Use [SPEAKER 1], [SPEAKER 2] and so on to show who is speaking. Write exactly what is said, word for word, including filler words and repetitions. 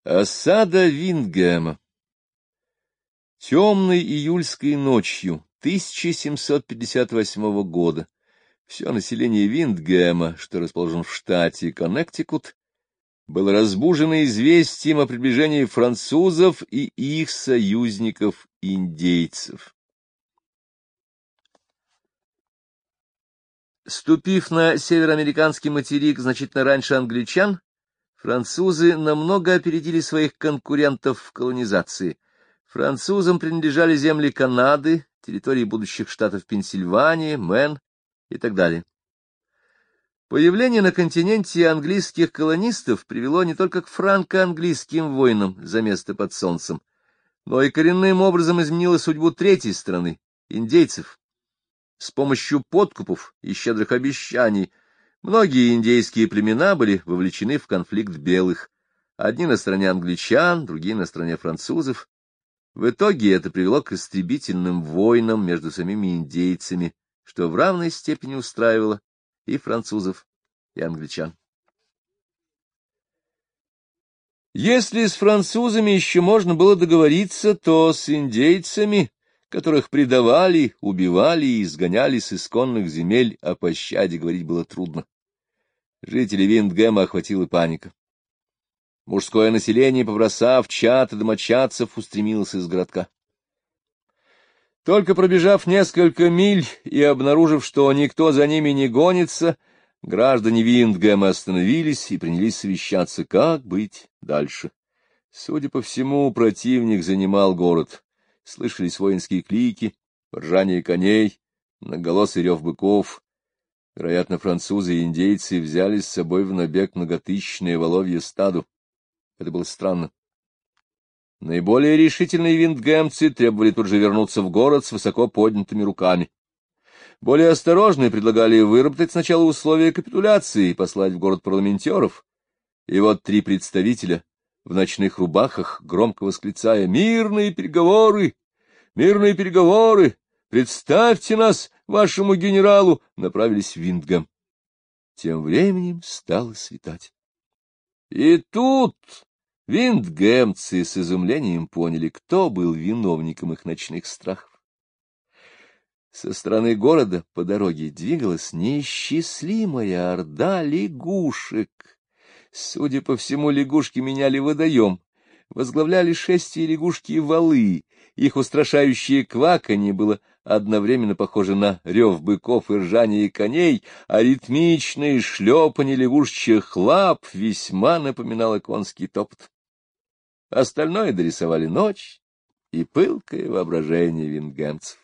[SPEAKER 1] Осада Виндгэма. Темной июльской ночью тысяча семьсот пятьдесят восьмого года все население Виндгэма, что расположен в штате Коннектикут, было разбужено известием о приближении французов и их союзников-индейцев. Ступив на североамериканский материк значительно раньше англичан, французы намного опередили своих конкурентов в колонизации. Французам принадлежали земли Канады, территории будущих штатов Пенсильвания, Мэн и так далее. Появление на континенте английских колонистов привело не только к франко-английским войнам за место под солнцем, но и коренным образом изменило судьбу третьей страны — индейцев. С помощью подкупов и щедрых обещаний многие индейские племена были вовлечены в конфликт белых, одни на стороне англичан, другие на стороне французов. В итоге это привело к истребительным войнам между самими индейцами, что в равной степени устраивало и французов, и англичан. Если с французами еще можно было договориться, то с индейцами, которых предавали, убивали и изгоняли с исконных земель, о пощаде говорить было трудно. Жителей Виндгэма охватила паника. Мужское население, побросав чад и домочадцев, устремилось из городка. Только пробежав несколько миль и обнаружив, что никто за ними не гонится, граждане Виндгэма остановились и принялись совещаться, как быть дальше. Судя по всему, противник занимал город. Слышались воинские клики, ржание коней, многоголосый рев быков. Вероятно, французы и индейцы взяли с собой в набег многотысячное воловье стадо. Это было странно. Наиболее решительные виндгэмцы требовали тут же вернуться в город с высоко поднятыми руками. Более осторожные предлагали выработать сначала условия капитуляции и послать в город парламентеров. И вот три представителя в ночных рубахах, громко восклицая: «Мирные переговоры! Мирные переговоры! Представьте нас вашему генералу!» направились в Виндгэм. Тем временем стало светать. И тут виндгэмцы с изумлением поняли, кто был виновником их ночных страхов. Со стороны города по дороге двигалась неисчислимая орда лягушек. Судя по всему, лягушки меняли водоем, возглавляли шествие лягушки-валы. Их устрашающее кваканье было одновременно похоже на рев быков и ржание коней, а ритмичное шлепанье лягушечьих лап весьма напоминало конский топот. Остальное дорисовали ночь и пылкое воображение виндгэмцев.